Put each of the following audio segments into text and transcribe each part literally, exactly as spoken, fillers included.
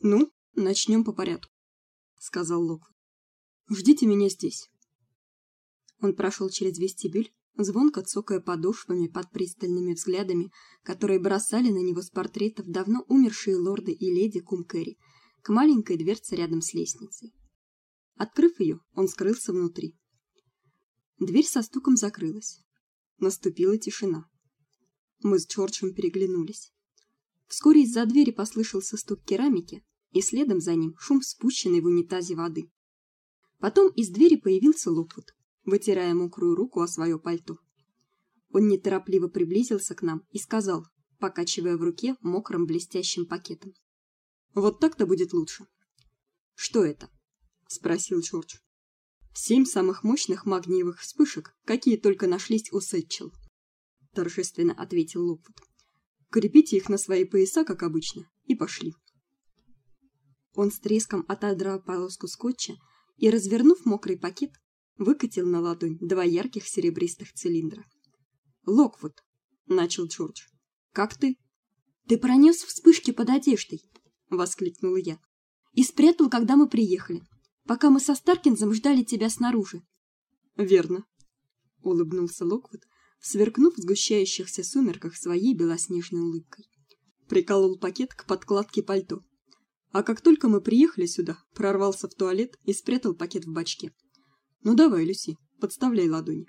Ну, начнем по порядку, сказал Локвуд. Ждите меня здесь. Он прошел через вестибюль, звонко цокая подошвами под пристальными взглядами, которые бросали на него с портретов давно умершие лорды и леди Кумкэри, к маленькой дверце рядом с лестницей. Открыв ее, он скрылся внутри. Дверь со стуком закрылась. Наступила тишина. Мы с Джорджем переглянулись. Вскоре из-за двери послышался стук керамики, и следом за ним шум спущенной в унитазе воды. Потом из двери появился Локвуд, вытирая мокрую руку о свое пальто. Он неторопливо приблизился к нам и сказал, покачивая в руке мокрым блестящим пакетом: "Вот так-то будет лучше". "Что это?" спросил Джордж. "Семь самых мощных магниевых вспышек, какие только нашлись у Сэтчел", торжественно ответил Локвуд. "Крепите их на свои пояса, как обычно, и пошли". Он с треском отодрал полоску скотча и, развернув мокрый пакет, выкатил на ладонь два ярких серебристых цилиндра. "Локвуд", начал Джордж. "Как ты?" "Ты пронес вспышки под одеждой", воскликнула я. "И спрятал, когда мы приехали, пока мы со Старкинзом ждали тебя снаружи". "Верно", улыбнулся Локвуд, сверкнув в сгущающихся сумерках своей белоснежной улыбкой. Приколол пакет к подкладке пальто. А как только мы приехали сюда, прорвался в туалет и спрятал пакет в бачке. "Ну давай, Люси, подставляй ладони".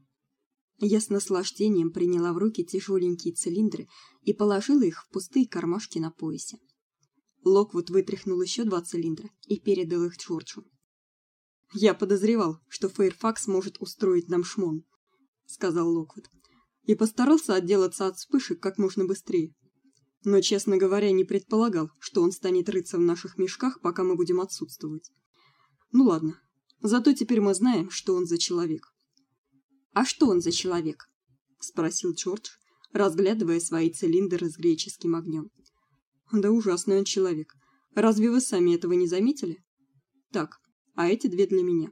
Я с наслаждением приняла в руки тяжеленькие цилиндры и положила их в пустые кармашки на поясе. Локвуд вытряхнул еще два цилиндра и передал их Джорджу. "Я подозревал, что Фэйрфакс может устроить нам шмон", сказал Локвуд, и постарался отделаться от вспышек как можно быстрее. Но, честно говоря, не предполагал, что он станет рыться в наших мешках, пока мы будем отсутствовать. Ну ладно. Зато теперь мы знаем, что он за человек. "А что он за человек?" спросил Джордж, разглядывая свои цилиндры с греческим огнем. "Да ужасный он человек. Разве вы сами этого не заметили? Так, а эти две для меня".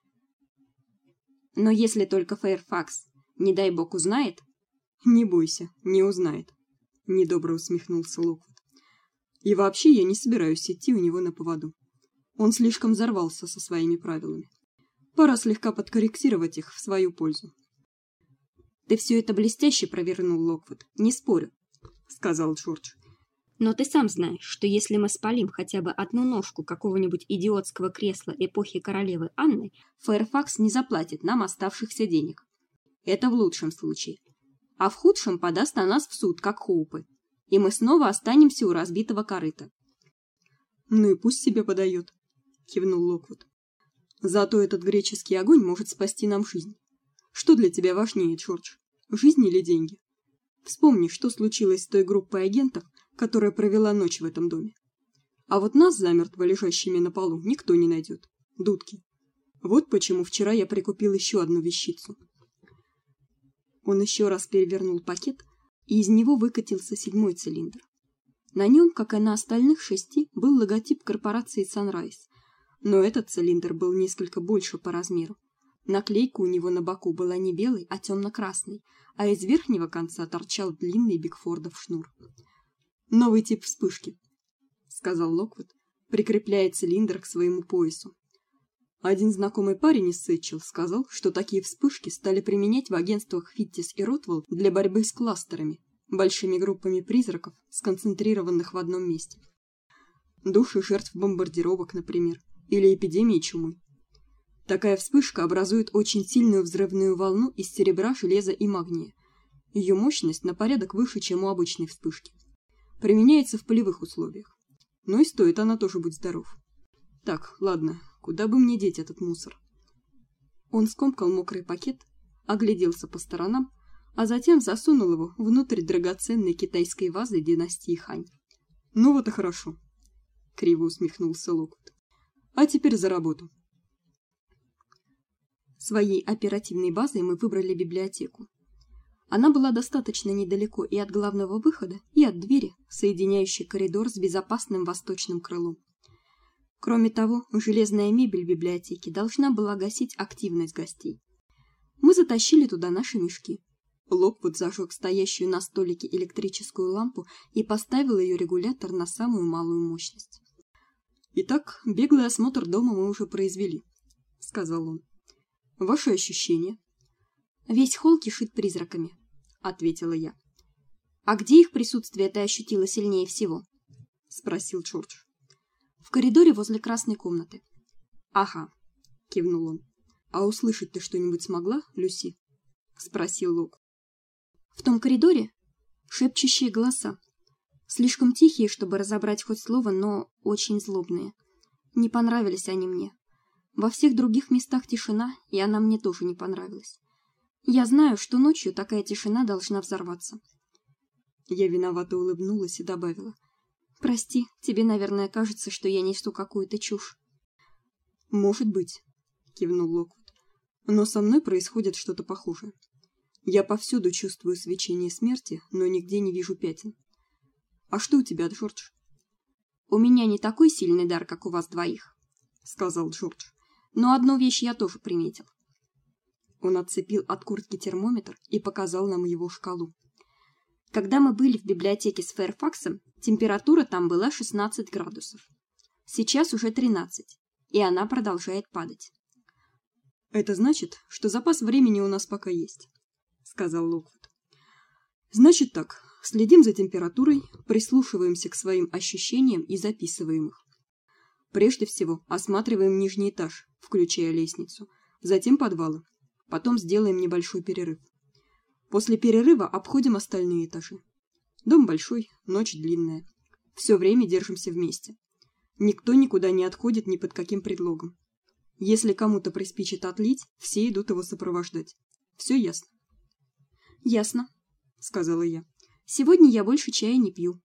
"Но если только Фэйрфакс, не дай бог, узнает?" "Не бойся, не узнает", недобро усмехнулся Локвуд. "И вообще я не собираюсь идти у него на поводу. Он слишком взорвался со своими правилами. Пора слегка подкорректировать их в свою пользу". "Ты все это блестяще провернул, Локвуд, не спорю", сказал Джордж. "Но ты сам знаешь, что если мы спалим хотя бы одну ножку какого-нибудь идиотского кресла эпохи королевы Анны, Фэйрфакс не заплатит нам оставшихся денег. Это в лучшем случае. А в худшем подаст на нас в суд, как Хоупы, и мы снова останемся у разбитого корыта". "Ну и пусть себе подает", кивнул Локвуд. "Зато этот греческий огонь может спасти нам жизнь. Что для тебя важнее, Джордж, жизнь или деньги? Вспомни, что случилось с той группой агентов, которая провела ночь в этом доме. А вот нас, замертво лежащими на полу, никто не найдет. Дудки. Вот почему вчера я прикупил еще одну вещицу". Он еще раз перевернул пакет, и из него выкатился седьмой цилиндр. На нем, как и на остальных шести, был логотип корпорации Sunrise, но этот цилиндр был несколько больше по размеру. Наклейка у него на боку была не белой, а темно-красной, а из верхнего конца торчал длинный Бигфордов шнур. "Новый тип вспышки", сказал Локвуд, прикрепляя цилиндр к своему поясу. "Один знакомый парень из Сэтчел сказал, что такие вспышки стали применять в агентствах Фиттис и Ротвелл для борьбы с кластерами, большими группами призраков, сконцентрированных в одном месте. Души жертв бомбардировок, например, или эпидемии чумы. Такая вспышка образует очень сильную взрывную волну из серебра, железа и магния. Ее мощность на порядок выше, чем у обычной вспышки. Применяется в полевых условиях. Но и стоит она тоже, будь здоров. Так, ладно, куда бы мне деть этот мусор?" Он скомкал мокрый пакет, огляделся по сторонам, а затем засунул его внутрь драгоценной китайской вазы династии Хань. "Ну вот и хорошо", криво усмехнулся Локвуд. "А теперь за работу". Своей оперативной базой мы выбрали библиотеку. Она была достаточно недалеко и от главного выхода, и от двери, соединяющей коридор с безопасным восточным крылом. Кроме того, железная мебель библиотеки должна была гасить активность гостей. Мы затащили туда наши мешки. Локвуд зажег стоящую на столике электрическую лампу и поставил ее регулятор на самую малую мощность. Итак, беглый осмотр дома мы уже произвели, сказал он. Ваши ощущения? Весь холл кишит призраками, ответила я. А где их присутствие ты ощутила сильнее всего? Спросил Джордж. В коридоре возле красной комнаты. Ага, кивнул он. А услышать ты что-нибудь смогла, Люси? Спросил Лок. В том коридоре шепчущие голоса. Слишком тихие, чтобы разобрать хоть слово, но очень злобные. Не понравились они мне. Во всех других местах тишина, и она мне тоже не понравилась. Я знаю, что ночью такая тишина должна взорваться. Я виновато улыбнулась и добавила: "Прости, тебе, наверное, кажется, что я несу какую-то чушь". "Может быть", кивнул Локвуд. "Но со мной происходит что-то похожее. Я повсюду чувствую свечение смерти, но нигде не вижу пятен. А что у тебя, Джордж?" "У меня не такой сильный дар, как у вас двоих", сказал Джордж. "Но одну вещь я тоже приметил". Он отцепил от куртки термометр и показал нам его шкалу. Когда мы были в библиотеке с Фэрфаксом, температура там была шестнадцать градусов. Сейчас уже тринадцать, и она продолжает падать. Это значит, что запас времени у нас пока есть, сказал Локвуд. Значит так, следим за температурой, прислушиваемся к своим ощущениям и записываем их. Прежде всего, осматриваем нижний этаж, включая лестницу, затем подвалы. Потом сделаем небольшой перерыв. После перерыва обходим остальные этажи. Дом большой, ночь длинная. Всё время держимся вместе. Никто никуда не отходит ни под каким предлогом. Если кому-то приспичит отлить, все идут его сопровождать. Всё ясно? Ясно, сказала я. Сегодня я больше чая не пью.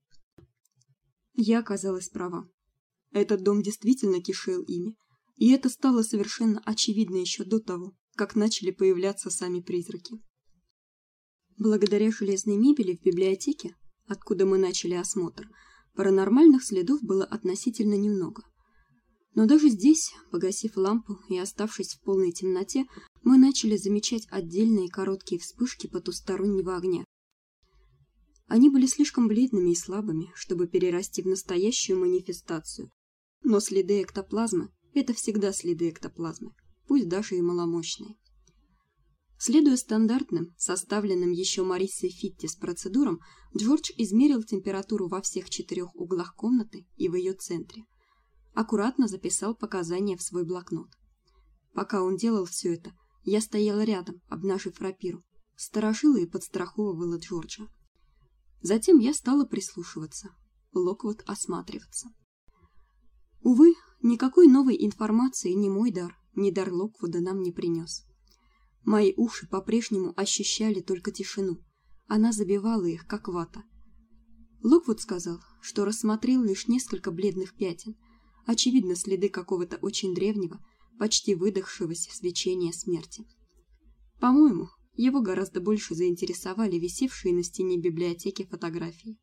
Я оказалась права. Этот дом действительно кишел ими, и это стало совершенно очевидно еще до того, как начали появляться сами призраки. Благодаря железной мебели в библиотеке, откуда мы начали осмотр, паранормальных следов было относительно немного. Но даже здесь, погасив лампу и оставшись в полной темноте, мы начали замечать отдельные короткие вспышки потустороннего огня. Они были слишком бледными и слабыми, чтобы перерасти в настоящую манифестацию. Но следы эктоплазмы — это всегда следы эктоплазмы, пусть даже и маломощные. Следуя стандартным, составленным еще Марисой Фиттис процедурам, Джордж измерил температуру во всех четырех углах комнаты и в ее центре. Аккуратно записал показания в свой блокнот. Пока он делал все это, я стояла рядом, обнажив рапиру, сторожила и подстраховывала Джорджа. Затем я стала прислушиваться, Локвуд осматриваться. Увы, никакой новой информации ни мой дар, ни дар Локвуда нам не принес. Мои уши по-прежнему ощущали только тишину. Она забивала их, как вата. Локвуд сказал, что рассмотрел лишь несколько бледных пятен, очевидно, следы какого-то очень древнего, почти выдохшегося свечения смерти. По-моему, его гораздо больше заинтересовали висевшие на стене библиотеки фотографии.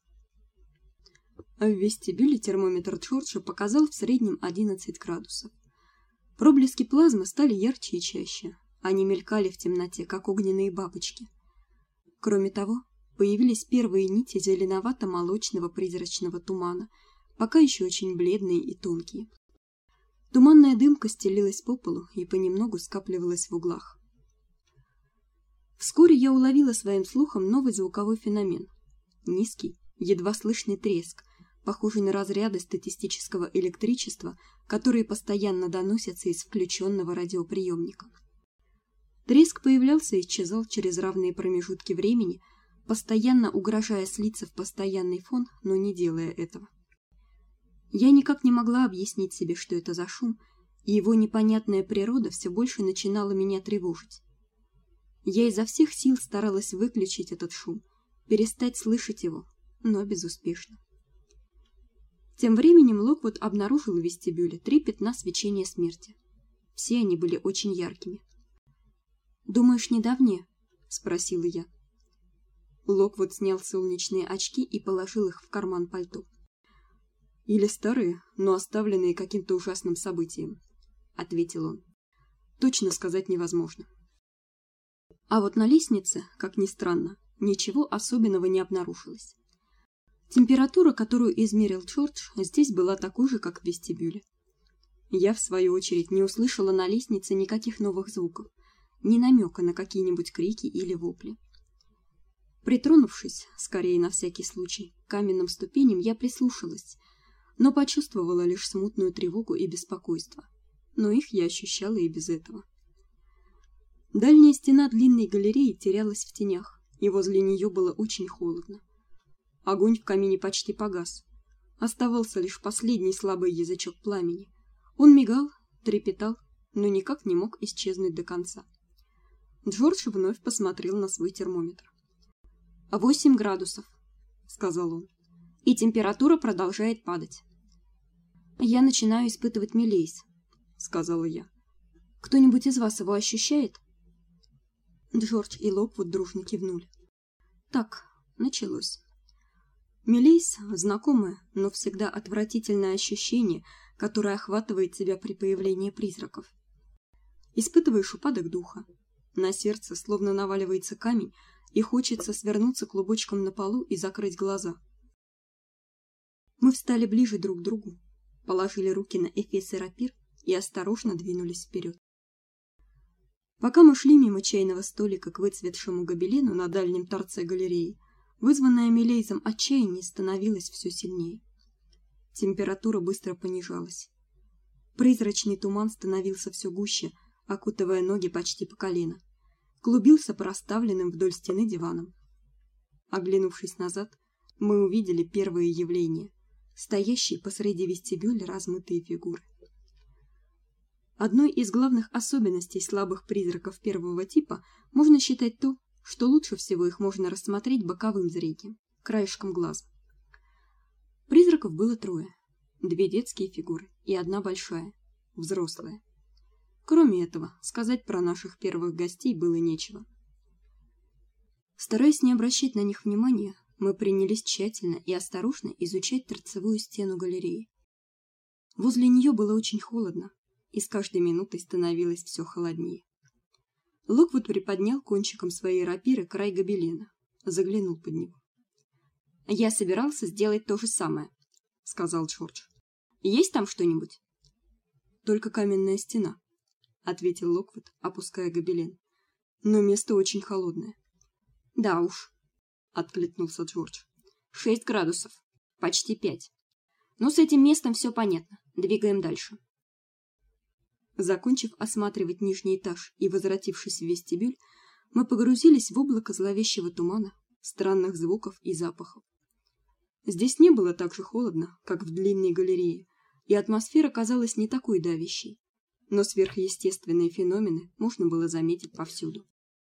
А в вестибюле термометр Джорджа показал в среднем одиннадцать градусов. Проблески плазмы стали ярче и чаще. Они мелькали в темноте, как огненные бабочки. Кроме того, появились первые нити зеленовато-молочного призрачного тумана, пока еще очень бледные и тонкие. Туманная дымка стелилась по полу и понемногу скапливалась в углах. Вскоре я уловила своим слухом новый звуковой феномен. Низкий, едва слышный треск, похожий на разряды статистического электричества, которые постоянно доносятся из включенного радиоприемника. Треск появлялся и исчезал через равные промежутки времени, постоянно угрожая слиться в постоянный фон, но не делая этого. Я никак не могла объяснить себе, что это за шум, и его непонятная природа все больше начинала меня тревожить. Я изо всех сил старалась выключить этот шум, перестать слышать его, но безуспешно. Тем временем Локвуд обнаружил в вестибюле три пятна свечения смерти. Все они были очень яркими. "Думаешь, недавние?" спросила я. Локвуд снял солнечные очки и положил их в карман пальто. "Или старые, но оставленные каким-то ужасным событием", ответил он. "Точно сказать невозможно". А вот на лестнице, как ни странно, ничего особенного не обнаружилось. Температура, которую измерил Джордж, здесь была такой же, как в вестибюле. Я, в свою очередь, не услышала на лестнице никаких новых звуков, ни намека на какие-нибудь крики или вопли. Притронувшись, скорее на всякий случай, к каменным ступеням, я прислушалась, но почувствовала лишь смутную тревогу и беспокойство. Но их я ощущала и без этого. Дальняя стена длинной галереи терялась в тенях, и возле нее было очень холодно. Огонь в камине почти погас. Оставался лишь последний слабый язычок пламени. Он мигал, трепетал, но никак не мог исчезнуть до конца. Джордж вновь посмотрел на свой термометр. «Восемь градусов», — сказал он, — «и температура продолжает падать». «Я начинаю испытывать мелейс», — сказала я. «Кто-нибудь из вас его ощущает?» Джордж и Локвуд дружно кивнули. Так, началось. Мелейс — знакомое, но всегда отвратительное ощущение, которое охватывает тебя при появлении призраков. Испытываешь упадок духа. На сердце словно наваливается камень, и хочется свернуться клубочком на полу и закрыть глаза. Мы встали ближе друг к другу, положили руки на эфесы рапир и осторожно двинулись вперед. Пока мы шли мимо чайного столика к выцветшему гобелену на дальнем торце галереи, вызванное мелейзом отчаяние становилось все сильнее. Температура быстро понижалась. Призрачный туман становился все гуще, окутывая ноги почти по колено. Клубился по расставленным вдоль стены диванам. Оглянувшись назад, мы увидели первые явления, стоящие посреди вестибюля размытые фигуры. Одной из главных особенностей слабых призраков первого типа можно считать то, что лучше всего их можно рассмотреть боковым зрением, краешком глаза. Призраков было трое: две детские фигуры и одна большая, взрослая. Кроме этого, сказать про наших первых гостей было нечего. Стараясь не обращать на них внимания, мы принялись тщательно и осторожно изучать торцевую стену галереи. Возле нее было очень холодно, и с каждой минутой становилось все холоднее. Локвуд приподнял кончиком своей рапиры край гобелена, заглянул под него. «Я собирался сделать то же самое», — сказал Джордж. «Есть там что-нибудь?» «Только каменная стена», — ответил Локвуд, опуская гобелен. «Но место очень холодное». «Да уж», — откликнулся Джордж. «Шесть градусов. Почти пять. Ну, с этим местом все понятно. Двигаем дальше». Закончив осматривать нижний этаж и возвратившись в вестибюль, мы погрузились в облако зловещего тумана, странных звуков и запахов. Здесь не было так же холодно, как в длинной галерее, и атмосфера казалась не такой давящей, но сверхъестественные феномены можно было заметить повсюду.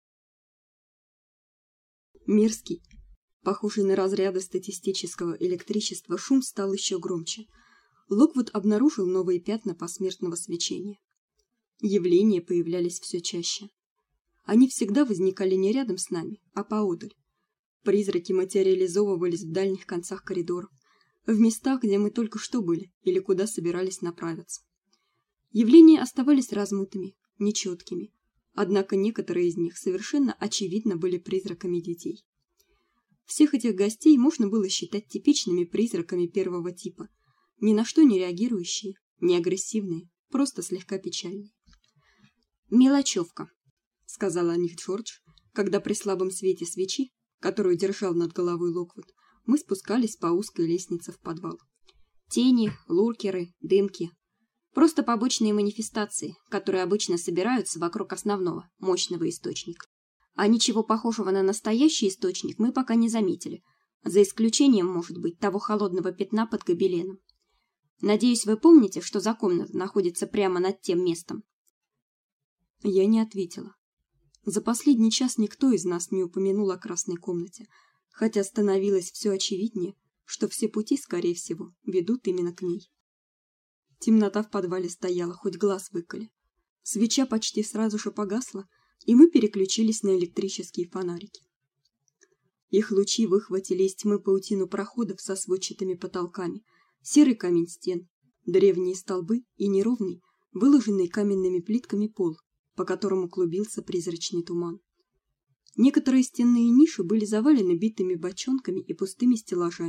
Мерзкий, похожий на разряды статистического электричества, шум стал еще громче. Локвуд обнаружил новые пятна посмертного свечения. Явления появлялись все чаще. Они всегда возникали не рядом с нами, а поодаль. Призраки материализовывались в дальних концах коридоров, в местах, где мы только что были или куда собирались направиться. Явления оставались размытыми, нечеткими, однако некоторые из них совершенно очевидно были призраками детей. Всех этих гостей можно было считать типичными призраками первого типа, ни на что не реагирующие, не агрессивные, просто слегка печальные. «Мелочевка», — сказал о них Джордж, когда при слабом свете свечи, которую держал над головой Локвуд, мы спускались по узкой лестнице в подвал. «Тени, луркеры, дымки. Просто побочные манифестации, которые обычно собираются вокруг основного, мощного источника. А ничего похожего на настоящий источник мы пока не заметили, за исключением, может быть, того холодного пятна под гобеленом. Надеюсь, вы помните, что за комната находится прямо над тем местом?» Я не ответила. За последний час никто из нас не упомянул о красной комнате, хотя становилось все очевиднее, что все пути, скорее всего, ведут именно к ней. Темнота в подвале стояла, хоть глаз выколи. Свеча почти сразу же погасла, и мы переключились на электрические фонарики. Их лучи выхватили из тьмы паутину проходов со сводчатыми потолками, серый камень стен, древние столбы и неровный, выложенный каменными плитками пол, по которому клубился призрачный туман. Некоторые стенные ниши были завалены битыми бочонками и пустыми стеллажами,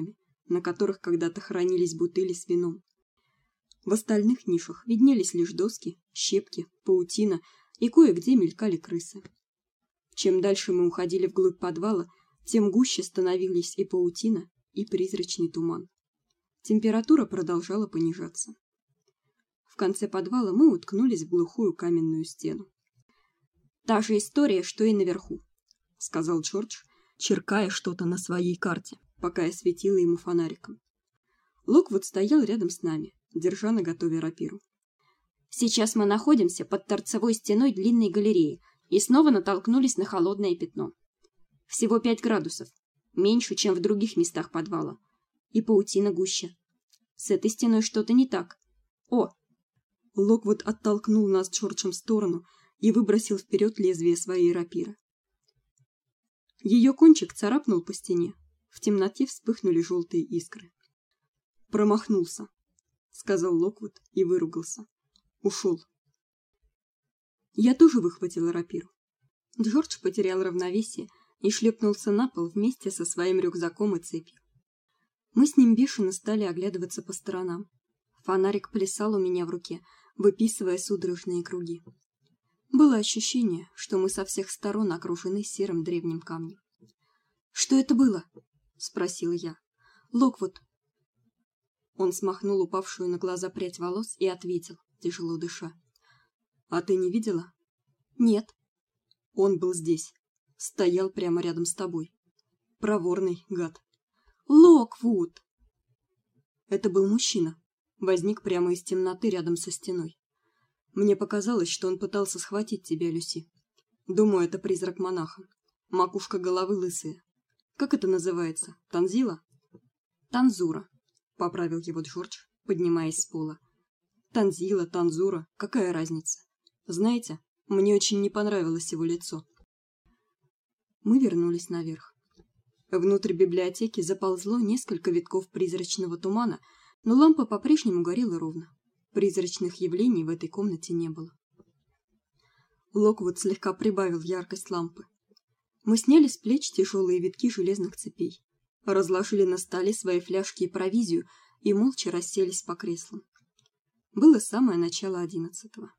на которых когда-то хранились бутыли с вином. В остальных нишах виднелись лишь доски, щепки, паутина и кое-где мелькали крысы. Чем дальше мы уходили вглубь подвала, тем гуще становились и паутина, и призрачный туман. Температура продолжала понижаться. В конце подвала мы уткнулись в глухую каменную стену. «Та же история, что и наверху», — сказал Джордж, черкая что-то на своей карте, пока я светила ему фонариком. Локвуд стоял рядом с нами, держа наготове рапиру. «Сейчас мы находимся под торцевой стеной длинной галереи и снова натолкнулись на холодное пятно. Всего пять градусов, меньше, чем в других местах подвала. И паутина гуще. С этой стеной что-то не так. О!» Локвуд оттолкнул нас Джорджем в сторону и выбросил вперед лезвие своей рапиры. Ее кончик царапнул по стене. В темноте вспыхнули желтые искры. «Промахнулся», — сказал Локвуд и выругался. «Ушел». Я тоже выхватила рапиру. Джордж потерял равновесие и шлепнулся на пол вместе со своим рюкзаком и цепью. Мы с ним бешено стали оглядываться по сторонам. Фонарик плясал у меня в руке, выписывая судорожные круги. Было ощущение, что мы со всех сторон окружены серым древним камнем. «Что это было?» — спросила я. «Локвуд». Он смахнул упавшую на глаза прядь волос и ответил, тяжело дыша. «А ты не видела?» «Нет». «Он был здесь. Стоял прямо рядом с тобой. Проворный гад». «Локвуд!» Это был мужчина. Возник прямо из темноты рядом со стеной. Мне показалось, что он пытался схватить тебя, Люси. Думаю, это призрак монаха. Макушка головы лысая. Как это называется? Танзила? Танзура, поправил его Джордж, поднимаясь с пола. Танзила, танзура, какая разница? Знаете, мне очень не понравилось его лицо. Мы вернулись наверх. Внутрь библиотеки заползло несколько витков призрачного тумана, но лампа по-прежнему горела ровно. Призрачных явлений в этой комнате не было. Локвуд слегка прибавил яркость лампы. Мы сняли с плеч тяжелые витки железных цепей, разложили на столе свои фляжки и провизию и молча расселись по креслам. Было самое начало одиннадцатого.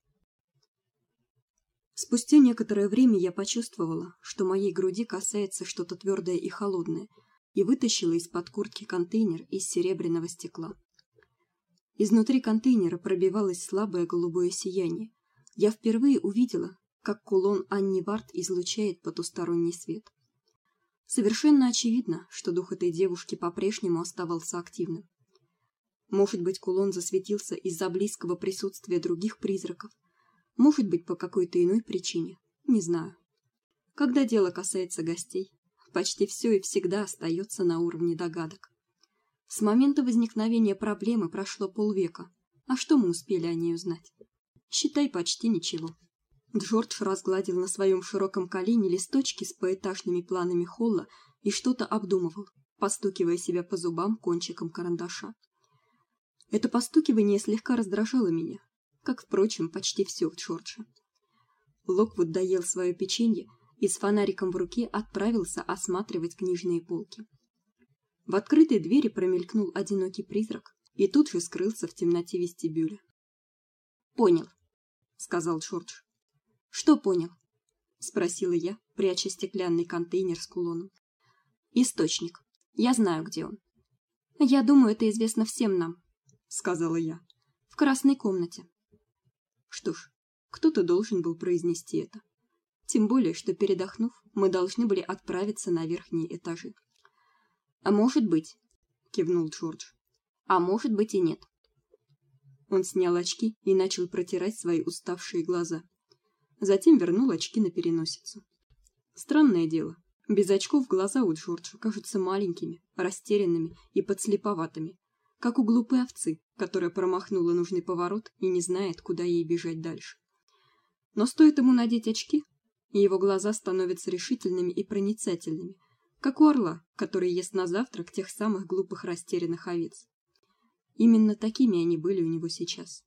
Спустя некоторое время я почувствовала, что моей груди касается что-то твердое и холодное, и вытащила из-под куртки контейнер из серебряного стекла. Изнутри контейнера пробивалось слабое голубое сияние. Я впервые увидела, как кулон Анни Вард излучает потусторонний свет. Совершенно очевидно, что дух этой девушки по-прежнему оставался активным. Может быть, кулон засветился из-за близкого присутствия других призраков, может быть, по какой-то иной причине, не знаю. Когда дело касается гостей, почти все и всегда остается на уровне догадок. С момента возникновения проблемы прошло полвека, а что мы успели о ней узнать? Считай, почти ничего. Джордж разгладил на своем широком колене листочки с поэтажными планами холла и что-то обдумывал, постукивая себя по зубам кончиком карандаша. Это постукивание слегка раздражало меня, как, впрочем, почти все в Джордже. Локвуд доел свое печенье и с фонариком в руке отправился осматривать книжные полки. В открытой двери промелькнул одинокий призрак и тут же скрылся в темноте вестибюля. «Понял», — сказал Джордж. «Что понял?» — спросила я, пряча стеклянный контейнер с кулоном. «Источник. Я знаю, где он». «Я думаю, это известно всем нам», — сказала я. «В красной комнате». Что ж, кто-то должен был произнести это. Тем более, что, передохнув, мы должны были отправиться на верхние этажи. «А может быть», — кивнул Джордж. «А может быть и нет». Он снял очки и начал протирать свои уставшие глаза. Затем вернул очки на переносицу. Странное дело, без очков глаза у Джорджа кажутся маленькими, растерянными и подслеповатыми, как у глупой овцы, которая промахнула нужный поворот и не знает, куда ей бежать дальше. Но стоит ему надеть очки, и его глаза становятся решительными и проницательными, как у орла, который ест на завтрак тех самых глупых растерянных овец. Именно такими они были у него сейчас.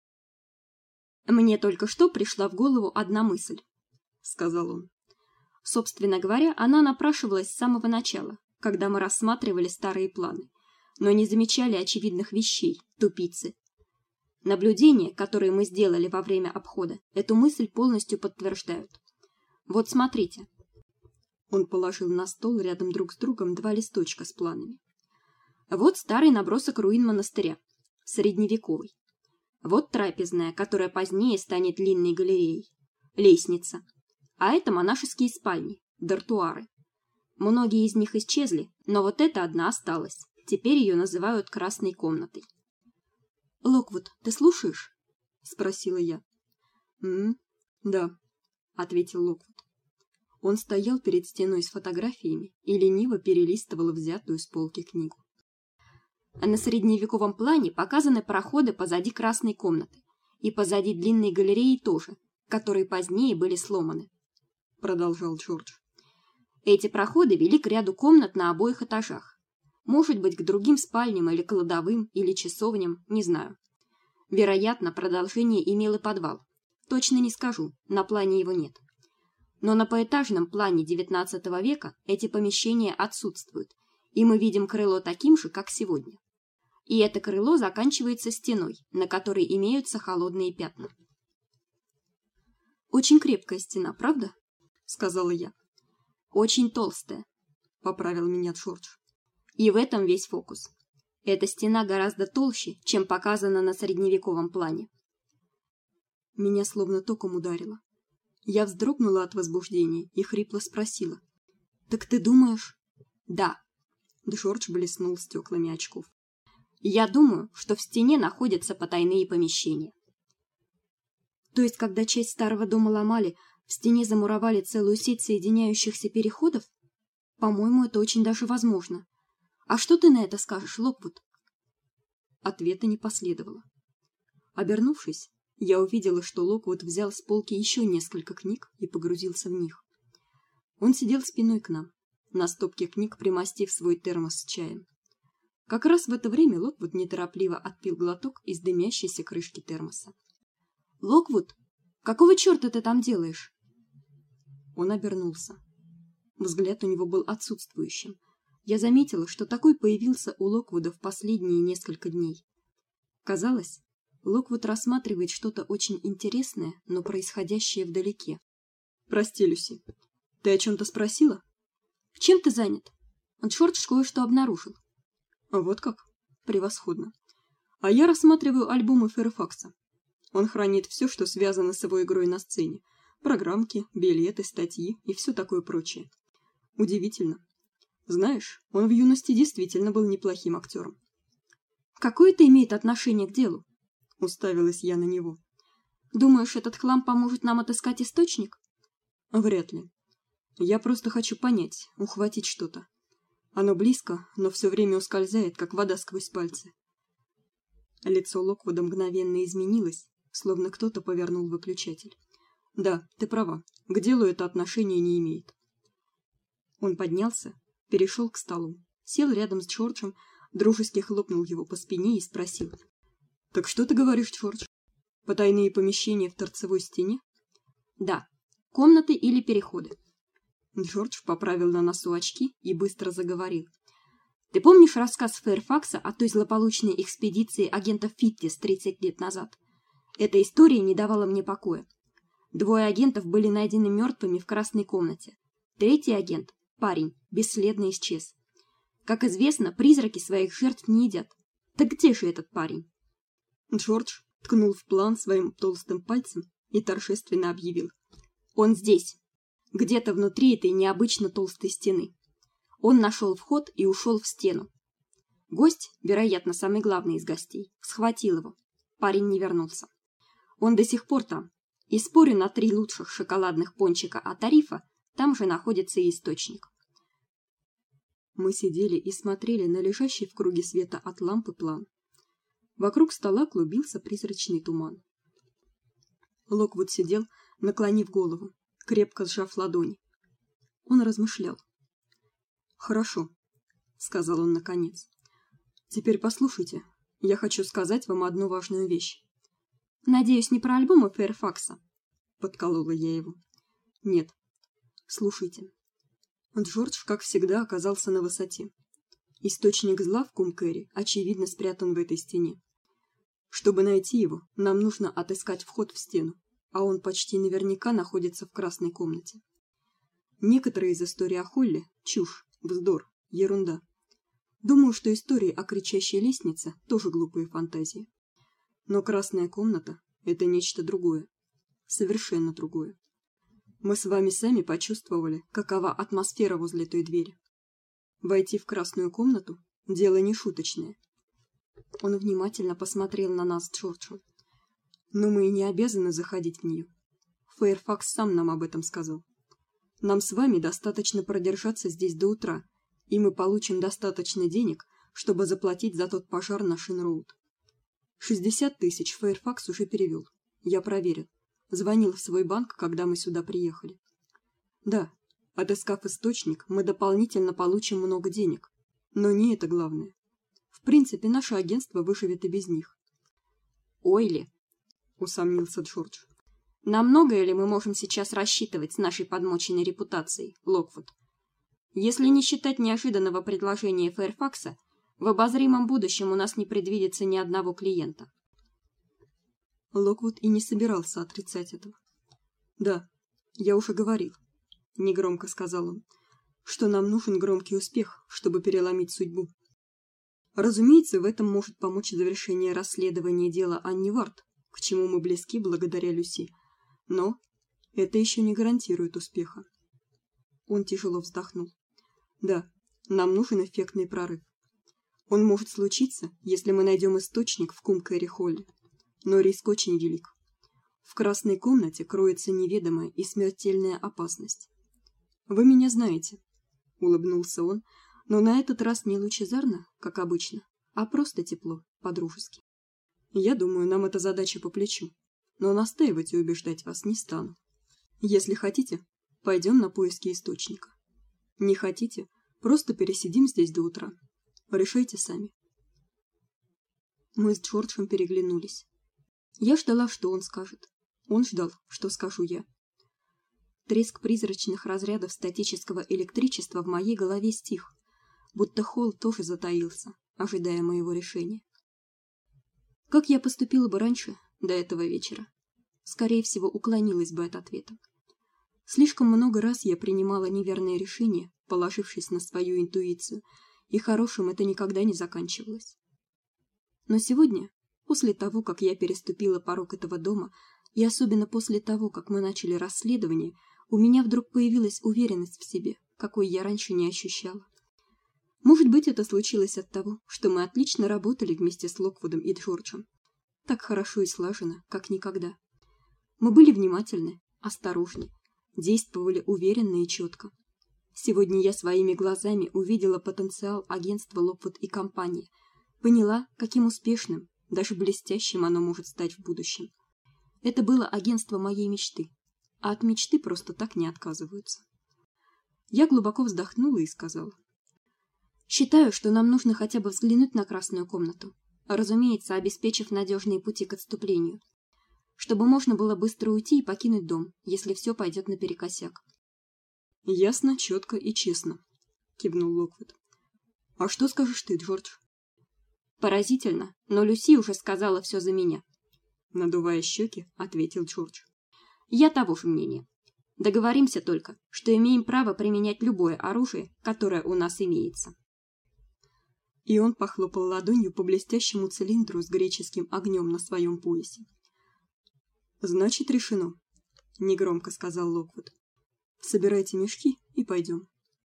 «Мне только что пришла в голову одна мысль», — сказал он. «Собственно говоря, она напрашивалась с самого начала, когда мы рассматривали старые планы. но не замечали очевидных вещей, тупицы. Наблюдения, которые мы сделали во время обхода, эту мысль полностью подтверждают. Вот смотрите. Он положил на стол рядом друг с другом два листочка с планами. Вот старый набросок руин монастыря, средневековый. Вот трапезная, которая позднее станет длинной галереей, лестница. А это монашеские спальни, дартуары. Многие из них исчезли, но вот эта одна осталась. Теперь ее называют красной комнатой. Локвуд, ты слушаешь? Спросила я. М, да, ответил Локвуд. Он стоял перед стеной с фотографиями и лениво перелистывал взятую с полки книгу. А на средневековом плане показаны проходы позади красной комнаты и позади длинной галереи тоже, которые позднее были сломаны, продолжал Джордж. Эти проходы вели к ряду комнат на обоих этажах. Может быть, к другим спальням или кладовым, или часовням, не знаю. Вероятно, продолжение имел и подвал. Точно не скажу, на плане его нет. Но на поэтажном плане девятнадцатого века эти помещения отсутствуют, и мы видим крыло таким же, как сегодня. И это крыло заканчивается стеной, на которой имеются холодные пятна. Очень крепкая стена, правда? Сказала я. Очень толстая, поправил меня Джордж. И в этом весь фокус. Эта стена гораздо толще, чем показано на средневековом плане. Меня словно током ударило. Я вздрогнула от возбуждения и хрипло спросила: "Так ты думаешь?" "Да." Джордж блеснул стеклами очков. "Я думаю, что в стене находятся потайные помещения." То есть, когда часть старого дома ломали, в стене замуровали целую сеть соединяющихся переходов? По-моему, это очень даже возможно. А что ты на это скажешь, Локвуд? Ответа не последовало. Обернувшись, я увидела, что Локвуд взял с полки еще несколько книг и погрузился в них. Он сидел спиной к нам, на стопке книг примостив свой термос с чаем. Как раз в это время Локвуд неторопливо отпил глоток из дымящейся крышки термоса. "Локвуд, какого чёрта ты там делаешь?" Он обернулся. Взгляд у него был отсутствующим. Я заметила, что такой появился у Локвуда в последние несколько дней. Казалось, Локвуд рассматривает что-то очень интересное, но происходящее вдалеке. "Прости, Люси. Ты о чем то спросила?" "Чем ты занят?" Джордж кое-что обнаружил. "Вот как? Превосходно. А я рассматриваю альбомы Фэрфакса. Он хранит все, что связано с его игрой на сцене: программки, билеты, статьи и все такое прочее. Удивительно. Знаешь, он в юности действительно был неплохим актером. "Какое это имеет отношение к делу?" Уставилась я на него. "Думаешь, этот хлам поможет нам отыскать источник?" "Вряд ли. Я просто хочу понять, ухватить что-то. Оно близко, но все время ускользает, как вода сквозь пальцы." Лицо Локвуда мгновенно изменилось, словно кто-то повернул выключатель. "Да, ты права. К делу это отношения не имеет." Он поднялся, перешел к столу, сел рядом с Джорджем, дружески хлопнул его по спине и спросил: "Так что ты говоришь, Джордж? Потайные помещения в торцевой стене?" "Да, комнаты или переходы." Джордж поправил на носу очки и быстро заговорил. "Ты помнишь рассказ Фэрфакса о той злополучной экспедиции агентов Фиттис тридцать лет назад? Эта история не давала мне покоя. Двое агентов были найдены мертвыми в красной комнате. Третий агент, парень, бесследно исчез. Как известно, призраки своих жертв не едят. Так где же этот парень?" Джордж ткнул в план своим толстым пальцем и торжественно объявил: "Он здесь, где-то внутри этой необычно толстой стены. Он нашел вход и ушел в стену. Гость, вероятно, самый главный из гостей, схватил его. Парень не вернулся. Он до сих пор там. И спорю на три лучших шоколадных пончика от Арифа, там же находится и источник." Мы сидели и смотрели на лежащий в круге света от лампы план. Вокруг стола клубился призрачный туман. Локвуд сидел, наклонив голову, крепко сжав ладони. Он размышлял. "Хорошо", сказал он наконец. "Теперь послушайте, я хочу сказать вам одну важную вещь." "Надеюсь, не про альбомы Фэрфакса?" подколола я его. "Нет. Слушайте." Джордж, как всегда, оказался на высоте. Источник зла в Кумкэре очевидно спрятан в этой стене. Чтобы найти его, нам нужно отыскать вход в стену, а он почти наверняка находится в красной комнате. Некоторые из историй о Холле — чушь, вздор, ерунда. Думаю, что истории о кричащей лестнице тоже глупые фантазии. Но красная комната — это нечто другое. Совершенно другое. Мы с вами сами почувствовали, какова атмосфера возле той двери. Войти в красную комнату — дело не шуточное. Он внимательно посмотрел на нас с Джорджем. Но мы и не обязаны заходить в нее. Фэйрфакс сам нам об этом сказал. Нам с вами достаточно продержаться здесь до утра, и мы получим достаточно денег, чтобы заплатить за тот пожар на Шин-Роуд. шестьдесят тысяч Фэйрфакс уже перевел. Я проверил. Звонил в свой банк, когда мы сюда приехали. Да, отыскав источник, мы дополнительно получим много денег. Но не это главное. В принципе, наше агентство выживет и без них. Ой ли, усомнился Джордж. На многое ли мы можем сейчас рассчитывать с нашей подмоченной репутацией, Локвуд? Если не считать неожиданного предложения Фэйрфакса, в обозримом будущем у нас не предвидится ни одного клиента. Локвуд и не собирался отрицать этого. Да, я уже говорил, негромко сказал он, что нам нужен громкий успех, чтобы переломить судьбу. Разумеется, в этом может помочь завершение расследования дела Анни Вард, к чему мы близки благодаря Люси, но это еще не гарантирует успеха. Он тяжело вздохнул. Да, нам нужен эффектный прорыв. Он может случиться, если мы найдем источник в Кумкэре-Холле, но риск очень велик. В красной комнате кроется неведомая и смертельная опасность. Вы меня знаете, улыбнулся он, но на этот раз не лучезарно, как обычно, а просто тепло, по-дружески. Я думаю, нам эта задача по плечу, но настаивать и убеждать вас не стану. Если хотите, пойдем на поиски источника. Не хотите, просто пересидим здесь до утра. Решайте сами. Мы с Джорджем переглянулись. Я ждала, что он скажет. Он ждал, что скажу я. Треск призрачных разрядов статического электричества в моей голове стих, будто Холл тоже затаился, ожидая моего решения. Как я поступила бы раньше, до этого вечера? Скорее всего, уклонилась бы от ответа. Слишком много раз я принимала неверные решения, положившись на свою интуицию, и хорошим это никогда не заканчивалось. Но сегодня, после того, как я переступила порог этого дома, и особенно после того, как мы начали расследование, у меня вдруг появилась уверенность в себе, какой я раньше не ощущала. Может быть, это случилось от того, что мы отлично работали вместе с Локвудом и Джорджем. Так хорошо и слаженно, как никогда. Мы были внимательны, осторожны, действовали уверенно и четко. Сегодня я своими глазами увидела потенциал агентства Локвуд и компании, поняла, каким успешным, даже блестящим оно может стать в будущем. Это было агентство моей мечты, а от мечты просто так не отказываются. Я глубоко вздохнула и сказала: считаю, что нам нужно хотя бы взглянуть на красную комнату, разумеется, обеспечив надежные пути к отступлению, чтобы можно было быстро уйти и покинуть дом, если все пойдет наперекосяк. Ясно, четко и честно, кивнул Локвуд. А что скажешь ты, Джордж? Поразительно, но Люси уже сказала все за меня, надувая щеки, ответил Джордж. Я того же мнения. Договоримся только, что имеем право применять любое оружие, которое у нас имеется. И он похлопал ладонью по блестящему цилиндру с греческим огнем на своем поясе. Значит, решено, негромко сказал Локвуд. Собирайте мешки и пойдем.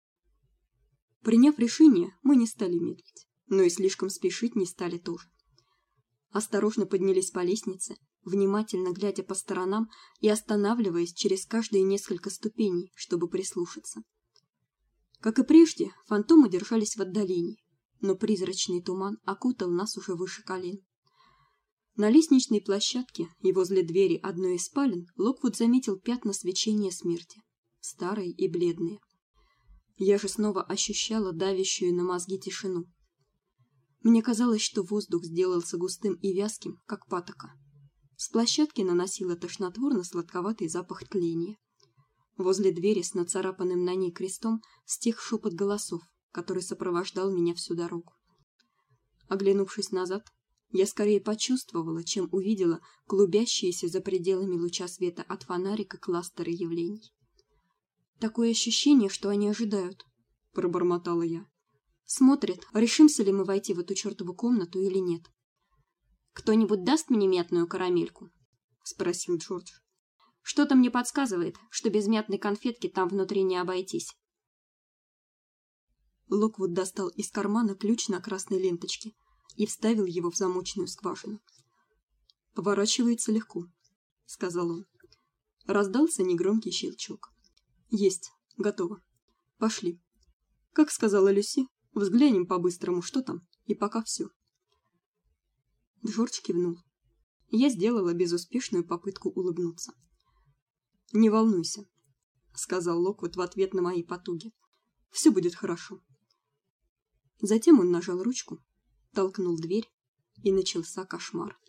Приняв решение, мы не стали медлить, но и слишком спешить не стали тоже. Осторожно поднялись по лестнице, внимательно глядя по сторонам и останавливаясь через каждые несколько ступеней, чтобы прислушаться. Как и прежде, фантомы держались в отдалении, но призрачный туман окутал нас уже выше колен. На лестничной площадке и возле двери одной из спален Локвуд заметил пятна свечения смерти, старые и бледные. Я же снова ощущала давящую на мозги тишину. Мне казалось, что воздух сделался густым и вязким, как патока. С площадки наносило тошнотворно-сладковатый запах тления. Возле двери с нацарапанным на ней крестом стих шепот голосов, который сопровождал меня всю дорогу. Оглянувшись назад, я скорее почувствовала, чем увидела клубящиеся за пределами луча света от фонарика кластеры явлений. Такое ощущение, что они ожидают, пробормотала я. Смотрят, решимся ли мы войти в эту чёртову комнату или нет. Кто-нибудь даст мне мятную карамельку? Спросил Джордж. Что-то мне подсказывает, что без мятной конфетки там внутри не обойтись. Локвуд достал из кармана ключ на красной ленточке и вставил его в замочную скважину. Поворачивается легко, сказал он. Раздался негромкий щелчок. Есть, готово. Пошли. Как сказала Люси, взглянем по-быстрому, что там, и пока все. Джордж кивнул. Я сделала безуспешную попытку улыбнуться. Не волнуйся, сказал Локвуд в ответ на мои потуги. Все будет хорошо. Затем он нажал ручку, толкнул дверь, и начался кошмар.